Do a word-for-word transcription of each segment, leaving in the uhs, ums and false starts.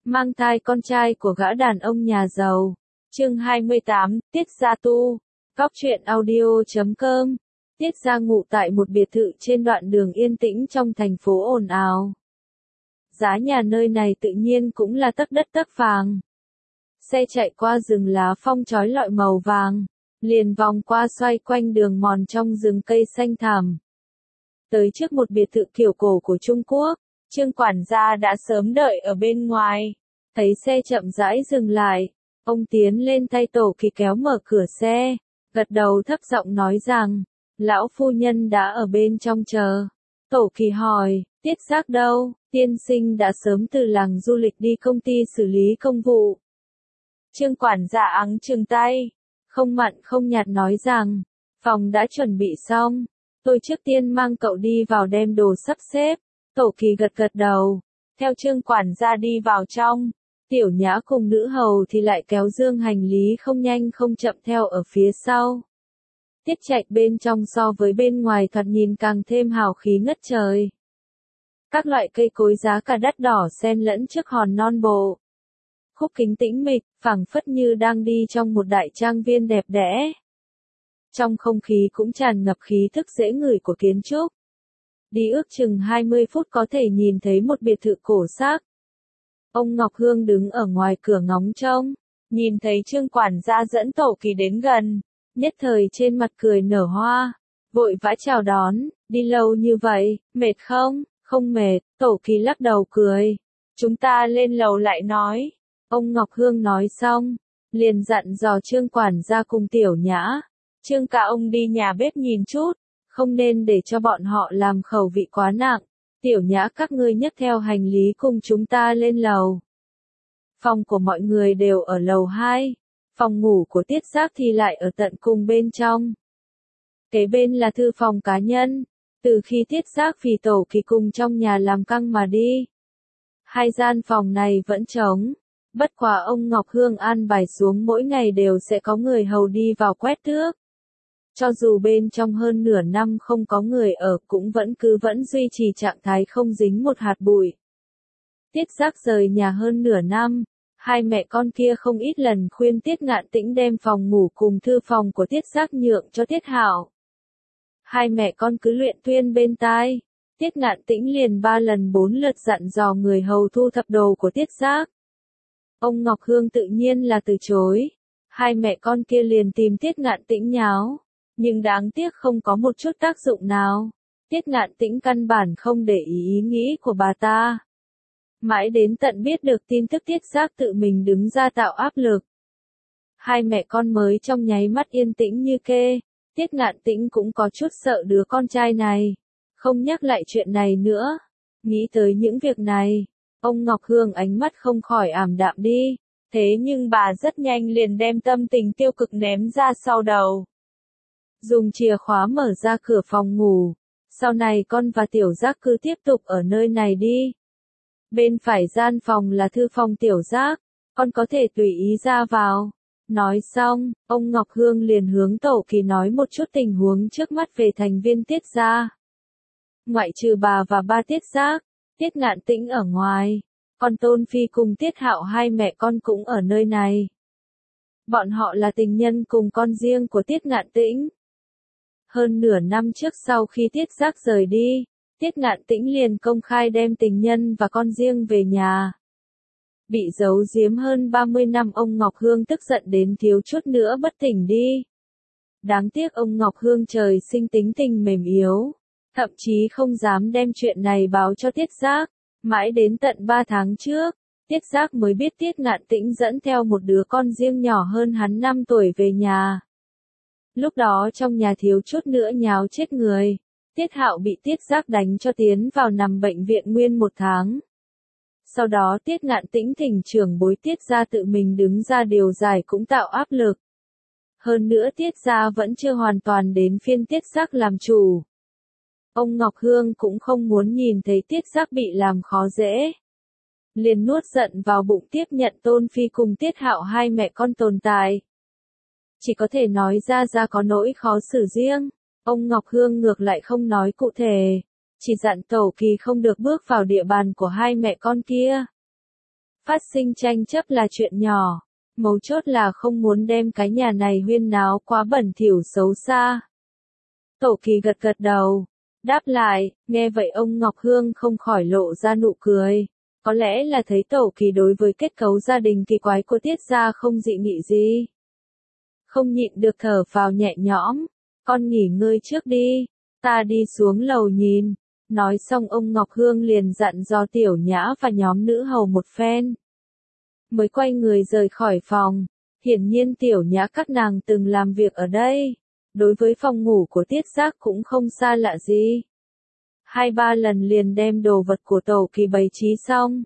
mang thai con trai của gã đàn ông nhà giàu. Chương hai mươi tám, Tiết Gia tu. Góc truyện audio chấm com. Tiết Gia ngụ tại một biệt thự trên đoạn đường yên tĩnh trong thành phố ồn ào. Giá nhà nơi này tự nhiên cũng là tấc đất tấc vàng. Xe chạy qua rừng lá phong chói lọi màu vàng, liền vòng qua xoay quanh đường mòn trong rừng cây xanh thẳm. Tới trước một biệt thự kiểu cổ của Trung Quốc, Trương quản gia đã sớm đợi ở bên ngoài. Thấy xe chậm rãi dừng lại, ông tiến lên tay Tổ Kỳ kéo mở cửa xe, gật đầu thấp giọng nói rằng, lão phu nhân đã ở bên trong chờ. Tổ Kỳ hỏi, Tiết Giác đâu? Tiên sinh đã sớm từ làng du lịch đi công ty xử lý công vụ. Trương quản gia ắng chừng tay, không mặn không nhạt nói rằng, phòng đã chuẩn bị xong, tôi trước tiên mang cậu đi vào đem đồ sắp xếp. Tổ Kỳ gật gật đầu, theo Trương quản gia đi vào trong, Tiểu Nhã cùng nữ hầu thì lại kéo dương hành lý không nhanh không chậm theo ở phía sau. Tiết Trạch bên trong so với bên ngoài thoạt nhìn càng thêm hào khí ngất trời. Các loại cây cối giá cả đắt đỏ xen lẫn trước hòn non bộ. Khúc kính tĩnh mịch, phảng phất như đang đi trong một đại trang viên đẹp đẽ. Trong không khí cũng tràn ngập khí thức dễ ngửi của kiến trúc. Đi ước chừng hai mươi phút có thể nhìn thấy một biệt thự cổ xác. Ông Ngọc Hương đứng ở ngoài cửa ngóng trông, nhìn thấy Trương quản gia dẫn Tổ Kỳ đến gần, nhất thời trên mặt cười nở hoa, vội vã chào đón, đi lâu như vậy, mệt không? Không mệt, Tổ Kỳ lắc đầu cười, chúng ta lên lầu lại nói. Ông Ngọc Hương nói xong, liền dặn dò Trương quản gia cùng Tiểu Nhã, Trương ca ông đi nhà bếp nhìn chút, không nên để cho bọn họ làm khẩu vị quá nặng. Tiểu Nhã các ngươi nhấc theo hành lý cùng chúng ta lên lầu. Phòng của mọi người đều ở lầu hai, phòng ngủ của Tiết Giác thì lại ở tận cùng bên trong. Kế bên là thư phòng cá nhân, từ khi Tiết Giác vì Tổ Kỳ cùng trong nhà làm căng mà đi. Hai gian phòng này vẫn trống, bất quá ông Ngọc Hương an bài xuống mỗi ngày đều sẽ có người hầu đi vào quét tước. Cho dù bên trong hơn nửa năm không có người ở cũng vẫn cứ vẫn duy trì trạng thái không dính một hạt bụi. Tiết Giác rời nhà hơn nửa năm, hai mẹ con kia không ít lần khuyên Tiết Ngạn Tĩnh đem phòng ngủ cùng thư phòng của Tiết Giác nhượng cho Tiết Hạo. Hai mẹ con cứ luyện tuyên bên tai, Tiết Ngạn Tĩnh liền ba lần bốn lượt dặn dò người hầu thu thập đồ của Tiết Giác. Ông Ngọc Hương tự nhiên là từ chối, hai mẹ con kia liền tìm Tiết Ngạn Tĩnh nháo. Nhưng đáng tiếc không có một chút tác dụng nào. Tiết Ngạn Tĩnh căn bản không để ý ý nghĩ của bà ta. Mãi đến tận biết được tin tức Tiết Giác tự mình đứng ra tạo áp lực. Hai mẹ con mới trong nháy mắt yên tĩnh như kê. Tiết Ngạn Tĩnh cũng có chút sợ đứa con trai này. Không nhắc lại chuyện này nữa. Nghĩ tới những việc này, ông Ngọc Hương ánh mắt không khỏi ảm đạm đi. Thế nhưng bà rất nhanh liền đem tâm tình tiêu cực ném ra sau đầu. Dùng chìa khóa mở ra cửa phòng ngủ. Sau này con và Tiểu Giác cứ tiếp tục ở nơi này đi. Bên phải gian phòng là thư phòng Tiểu Giác, con có thể tùy ý ra vào. Nói xong, ông Ngọc Hương liền hướng Tổ Kỳ nói một chút tình huống trước mắt về thành viên Tiết gia. Ngoại trừ bà và ba Tiết Giác, Tiết Ngạn Tĩnh ở ngoài, còn Tôn Phi cùng Tiết Hạo hai mẹ con cũng ở nơi này. Bọn họ là tình nhân cùng con riêng của Tiết Ngạn Tĩnh. Hơn nửa năm trước sau khi Tiết Giác rời đi, Tiết Ngạn Tĩnh liền công khai đem tình nhân và con riêng về nhà. Bị giấu giếm hơn ba mươi năm ông Ngọc Hương tức giận đến thiếu chút nữa bất tỉnh đi. Đáng tiếc ông Ngọc Hương trời sinh tính tình mềm yếu, thậm chí không dám đem chuyện này báo cho Tiết Giác. Mãi đến tận ba tháng trước, Tiết Giác mới biết Tiết Ngạn Tĩnh dẫn theo một đứa con riêng nhỏ hơn hắn năm tuổi về nhà. Lúc đó trong nhà thiếu chút nữa nháo chết người, Tiết Hạo bị Tiết Giác đánh cho tiến vào nằm bệnh viện nguyên một tháng. Sau đó Tiết Ngạn Tĩnh thỉnh trưởng bối Tiết gia tự mình đứng ra điều giải cũng tạo áp lực. Hơn nữa Tiết gia vẫn chưa hoàn toàn đến phiên Tiết Giác làm chủ. Ông Ngọc Hương cũng không muốn nhìn thấy Tiết Giác bị làm khó dễ. Liền nuốt giận vào bụng tiếp nhận Tôn Phi cùng Tiết Hạo hai mẹ con tồn tại. Chỉ có thể nói ra ra có nỗi khó xử riêng, ông Ngọc Hương ngược lại không nói cụ thể, chỉ dặn Tổ Kỳ không được bước vào địa bàn của hai mẹ con kia. Phát sinh tranh chấp là chuyện nhỏ, mấu chốt là không muốn đem cái nhà này huyên náo quá bẩn thỉu xấu xa. Tổ Kỳ gật gật đầu, đáp lại, nghe vậy ông Ngọc Hương không khỏi lộ ra nụ cười. Có lẽ là thấy Tổ Kỳ đối với kết cấu gia đình kỳ quái của Tiết gia không dị nghị gì. Không nhịn được thở phào nhẹ nhõm, con nghỉ ngơi trước đi, ta đi xuống lầu nhìn. Nói xong ông Ngọc Hương liền dặn dò Tiểu Nhã và nhóm nữ hầu một phen. Mới quay người rời khỏi phòng, hiển nhiên Tiểu Nhã các nàng từng làm việc ở đây. Đối với phòng ngủ của Tiết Giác cũng không xa lạ gì. Hai ba lần liền đem đồ vật của Tổ Kỳ bày trí xong.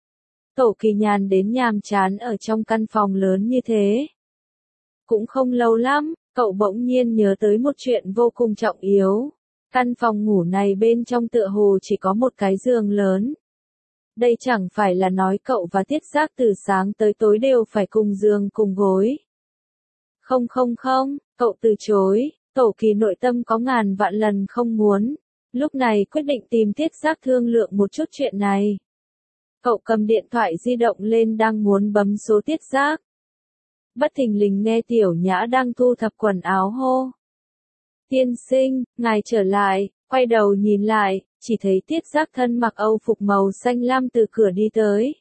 Tổ Kỳ nhàn đến nhàm chán ở trong căn phòng lớn như thế. Cũng không lâu lắm, cậu bỗng nhiên nhớ tới một chuyện vô cùng trọng yếu. Căn phòng ngủ này bên trong tựa hồ chỉ có một cái giường lớn. Đây chẳng phải là nói cậu và Tiết Giác từ sáng tới tối đều phải cùng giường cùng gối. Không không không, cậu từ chối, Tổ Kỳ nội tâm có ngàn vạn lần không muốn. Lúc này quyết định tìm Tiết Giác thương lượng một chút chuyện này. Cậu cầm điện thoại di động lên đang muốn bấm số Tiết Giác. Bất thình lình nghe Tiểu Nhã đang thu thập quần áo hô. Tiên sinh, ngài trở lại, quay đầu nhìn lại, chỉ thấy Tiết Giác thân mặc âu phục màu xanh lam từ cửa đi tới.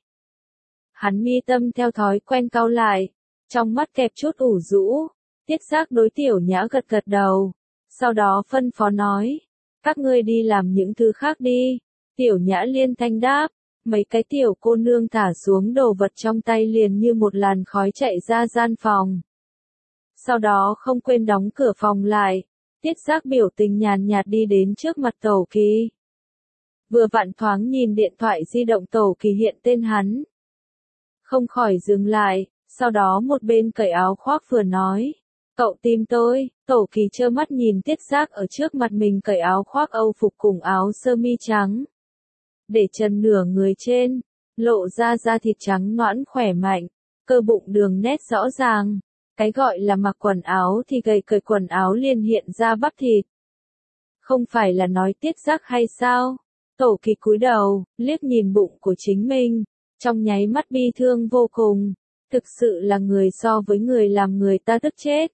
Hắn mi tâm theo thói quen cau lại, trong mắt kẹp chút ủ rũ. Tiết Giác đối Tiểu Nhã gật gật đầu, sau đó phân phó nói, các ngươi đi làm những thứ khác đi. Tiểu Nhã liên thanh đáp, mấy cái tiểu cô nương thả xuống đồ vật trong tay liền như một làn khói chạy ra gian phòng. Sau đó không quên đóng cửa phòng lại, Tiết Giác biểu tình nhàn nhạt đi đến trước mặt Tổ Kỳ. Vừa vặn thoáng nhìn điện thoại di động Tổ Kỳ hiện tên hắn. Không khỏi dừng lại, sau đó một bên cởi áo khoác vừa nói. Cậu tìm tôi, Tổ Kỳ trơ mắt nhìn Tiết Giác ở trước mặt mình cởi áo khoác âu phục cùng áo sơ mi trắng. Để trần nửa người trên, lộ ra da thịt trắng nõn khỏe mạnh, cơ bụng đường nét rõ ràng. Cái gọi là mặc quần áo thì gầy cởi quần áo liền hiện ra bắp thịt. Không phải là nói Tiết Giác hay sao? Tổ Kỳ cúi đầu, liếc nhìn bụng của chính mình, trong nháy mắt bi thương vô cùng. Thực sự là người so với người làm người ta tức chết.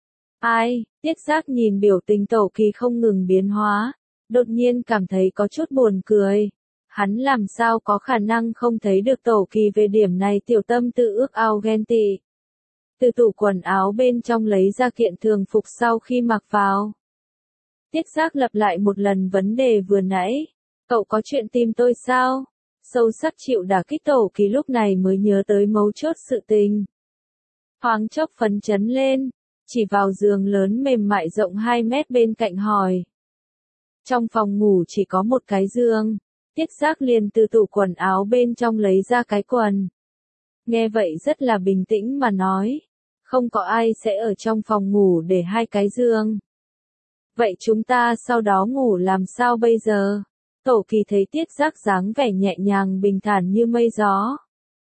Ai, Tiết Giác nhìn biểu tình Tổ Kỳ không ngừng biến hóa, đột nhiên cảm thấy có chút buồn cười. Hắn làm sao có khả năng không thấy được Tổ Kỳ về điểm này tiểu tâm tự ước ao ghen tị. Từ tủ quần áo bên trong lấy ra kiện thường phục sau khi mặc vào. Tiết Giác lặp lại một lần vấn đề vừa nãy. Cậu có chuyện tìm tôi sao? Sâu sắc chịu đả kích Tổ Kỳ lúc này mới nhớ tới mấu chốt sự tình. Thoáng chốc phấn chấn lên, chỉ vào giường lớn mềm mại rộng hai mét bên cạnh hỏi. Trong phòng ngủ chỉ có một cái giường, Tiết Giác liền từ tủ quần áo bên trong lấy ra cái quần. Nghe vậy rất là bình tĩnh mà nói, không có ai sẽ ở trong phòng ngủ để hai cái giường. Vậy chúng ta sau đó ngủ làm sao bây giờ? Tổ Kỳ thấy Tiết Giác dáng vẻ nhẹ nhàng bình thản như mây gió.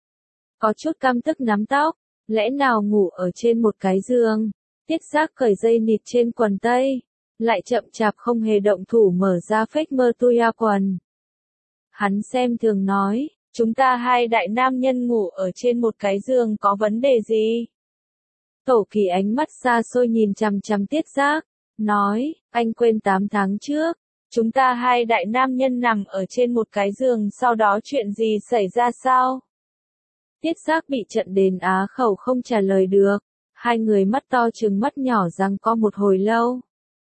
Có chút căm tức nắm tóc, lẽ nào ngủ ở trên một cái giường? Tiết Giác cởi dây nịt trên quần tây, lại chậm chạp không hề động thủ mở ra phếch mơ tuya quần. Hắn xem thường nói, chúng ta hai đại nam nhân ngủ ở trên một cái giường có vấn đề gì? Tổ Kỳ ánh mắt xa xôi nhìn chằm chằm Tiết Giác, nói, anh quên tám tháng trước, chúng ta hai đại nam nhân nằm ở trên một cái giường sau đó chuyện gì xảy ra sao? Tiết Giác bị trận đền á khẩu không trả lời được, hai người mắt to trừng mắt nhỏ giằng co một hồi lâu.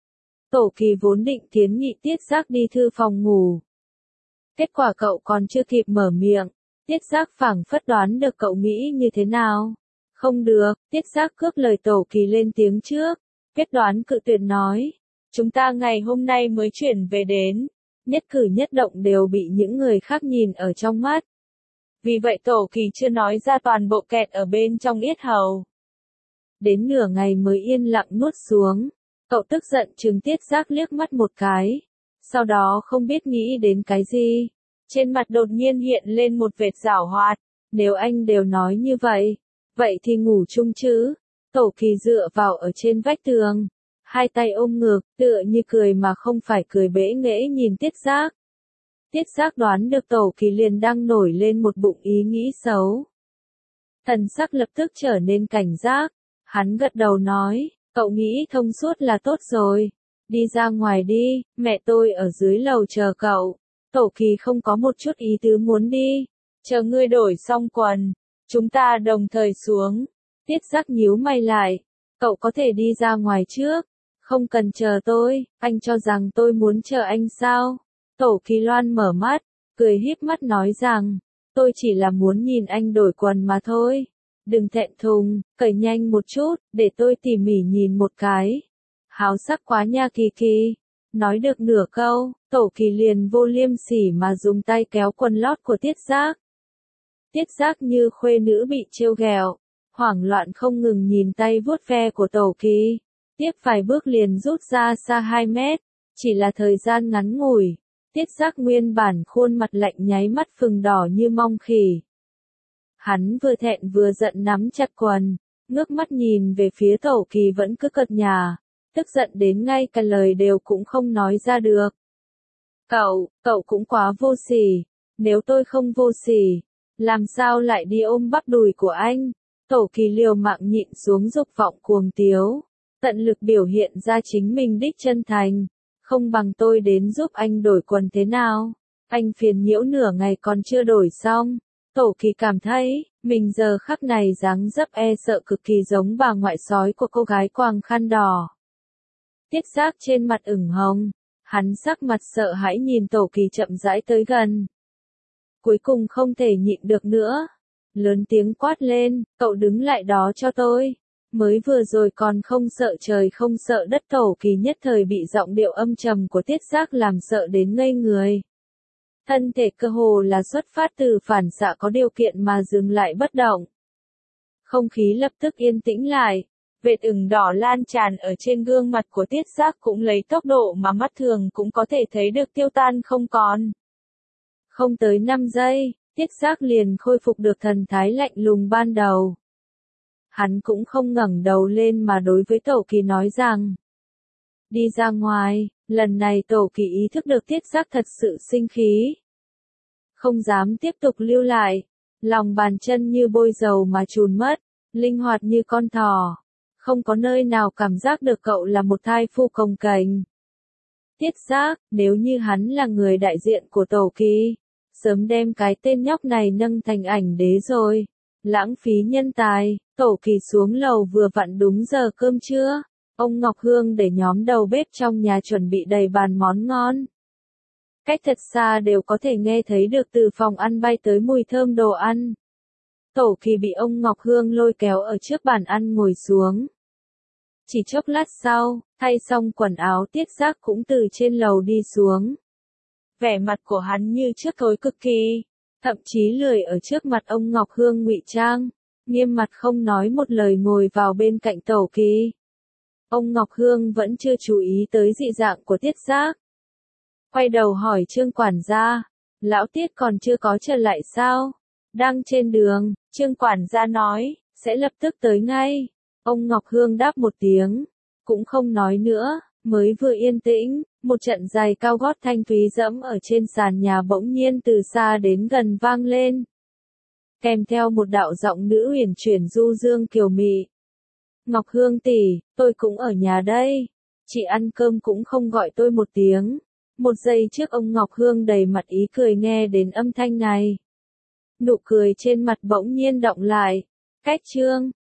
Tổ Kỳ vốn định kiến nghị Tiết Giác đi thư phòng ngủ. Kết quả cậu còn chưa kịp mở miệng, Tiết Giác phảng phất đoán được cậu nghĩ như thế nào. Không được, Tiết Giác cướp lời Tổ Kỳ lên tiếng trước, quyết đoán cự tuyệt nói. Chúng ta ngày hôm nay mới chuyển về đến, nhất cử nhất động đều bị những người khác nhìn ở trong mắt. Vì vậy Tổ Kỳ chưa nói ra toàn bộ kẹt ở bên trong yết hầu. Đến nửa ngày mới yên lặng nuốt xuống, cậu tức giận trừng Tiết Giác liếc mắt một cái. Sau đó không biết nghĩ đến cái gì, trên mặt đột nhiên hiện lên một vệt giảo hoạt. Nếu anh đều nói như vậy, vậy thì ngủ chung chứ? Tổ Kỳ dựa vào ở trên vách tường, hai tay ôm ngực, tựa như cười mà không phải cười bẽ nghễ nhìn Tiết Giác. Tiết Giác đoán được Tổ Kỳ liền đang nổi lên một bụng ý nghĩ xấu. Thần sắc lập tức trở nên cảnh giác, hắn gật đầu nói, cậu nghĩ thông suốt là tốt rồi, đi ra ngoài đi, mẹ tôi ở dưới lầu chờ cậu. Tổ Kỳ không có một chút ý tứ muốn đi, chờ ngươi đổi xong quần, chúng ta đồng thời xuống. Tiết Giác nhíu mày lại, cậu có thể đi ra ngoài trước, không cần chờ tôi, anh cho rằng tôi muốn chờ anh sao? Tổ Kỳ Loan mở mắt, cười híp mắt nói rằng, tôi chỉ là muốn nhìn anh đổi quần mà thôi. Đừng thẹn thùng, cởi nhanh một chút, để tôi tỉ mỉ nhìn một cái. Háo sắc quá nha Kỳ Kỳ. Nói được nửa câu, Tổ Kỳ liền vô liêm sỉ mà dùng tay kéo quần lót của Tiết Giác. Tiết Giác như khuê nữ bị trêu ghẹo, hoảng loạn không ngừng nhìn tay vuốt ve của Tổ Kỳ. Tiếp vài bước liền rút ra xa hai mét, chỉ là thời gian ngắn ngủi. Tiết Giác nguyên bản khuôn mặt lạnh nháy mắt phừng đỏ như mong khỉ. Hắn vừa thẹn vừa giận nắm chặt quần, ngước mắt nhìn về phía Tổ Kỳ vẫn cứ cợt nhả, tức giận đến ngay cả lời đều cũng không nói ra được. Cậu, cậu cũng quá vô sỉ, nếu tôi không vô sỉ, làm sao lại đi ôm bắp đùi của anh? Tổ Kỳ liều mạng nhịn xuống dục vọng cuồng tiếu, tận lực biểu hiện ra chính mình đích chân thành, không bằng tôi đến giúp anh đổi quần thế nào? Anh phiền nhiễu nửa ngày còn chưa đổi xong. Tổ Kỳ cảm thấy, mình giờ khắc này dáng dấp e sợ cực kỳ giống bà ngoại sói của cô gái quàng khăn đỏ. Tiết Giác trên mặt ửng hồng, hắn sắc mặt sợ hãi nhìn Tổ Kỳ chậm rãi tới gần. Cuối cùng không thể nhịn được nữa, lớn tiếng quát lên, cậu đứng lại đó cho tôi. Mới vừa rồi còn không sợ trời không sợ đất, Tổ Kỳ nhất thời bị giọng điệu âm trầm của Tiết Giác làm sợ đến ngây người. Thân thể cơ hồ là xuất phát từ phản xạ có điều kiện mà dừng lại bất động. Không khí lập tức yên tĩnh lại, vệt ửng đỏ lan tràn ở trên gương mặt của Tiết Giác cũng lấy tốc độ mà mắt thường cũng có thể thấy được tiêu tan không còn. Không tới năm giây, Tiết Giác liền khôi phục được thần thái lạnh lùng ban đầu. Hắn cũng không ngẩng đầu lên mà đối với Tổ Kỳ nói rằng, đi ra ngoài. Lần này Tổ Kỳ ý thức được Tiết Giác thật sự sinh khí, không dám tiếp tục lưu lại, lòng bàn chân như bôi dầu mà chùn mất, linh hoạt như con thỏ, không có nơi nào cảm giác được cậu là một thai phu cồng kềnh. Tiết Giác, nếu như hắn là người đại diện của Tổ Kỳ, sớm đem cái tên nhóc này nâng thành ảnh đế rồi, lãng phí nhân tài. Tổ Kỳ xuống lầu vừa vặn đúng giờ cơm trưa. Ông Ngọc Hương để nhóm đầu bếp trong nhà chuẩn bị đầy bàn món ngon. Cách thật xa đều có thể nghe thấy được từ phòng ăn bay tới mùi thơm đồ ăn. Tổ Kỳ bị ông Ngọc Hương lôi kéo ở trước bàn ăn ngồi xuống. Chỉ chốc lát sau, thay xong quần áo Tiết Giác cũng từ trên lầu đi xuống. Vẻ mặt của hắn như trước tối cực kỳ, thậm chí lười ở trước mặt ông Ngọc Hương ngụy trang, nghiêm mặt không nói một lời ngồi vào bên cạnh Tổ Kỳ. Ông Ngọc Hương vẫn chưa chú ý tới dị dạng của Tiết Giác. Quay đầu hỏi Trương quản gia, lão Tiết còn chưa có trở lại sao? Đang trên đường, Trương quản gia nói, sẽ lập tức tới ngay. Ông Ngọc Hương đáp một tiếng, cũng không nói nữa, mới vừa yên tĩnh, một trận giày cao gót thanh thúy dẫm ở trên sàn nhà bỗng nhiên từ xa đến gần vang lên. Kèm theo một đạo giọng nữ huyền chuyển du dương kiều mị. Ngọc Hương tỷ, tôi cũng ở nhà đây. Chị ăn cơm cũng không gọi tôi một tiếng. Một giây trước ông Ngọc Hương đầy mặt ý cười nghe đến âm thanh này. Nụ cười trên mặt bỗng nhiên động lại. Cách Trương,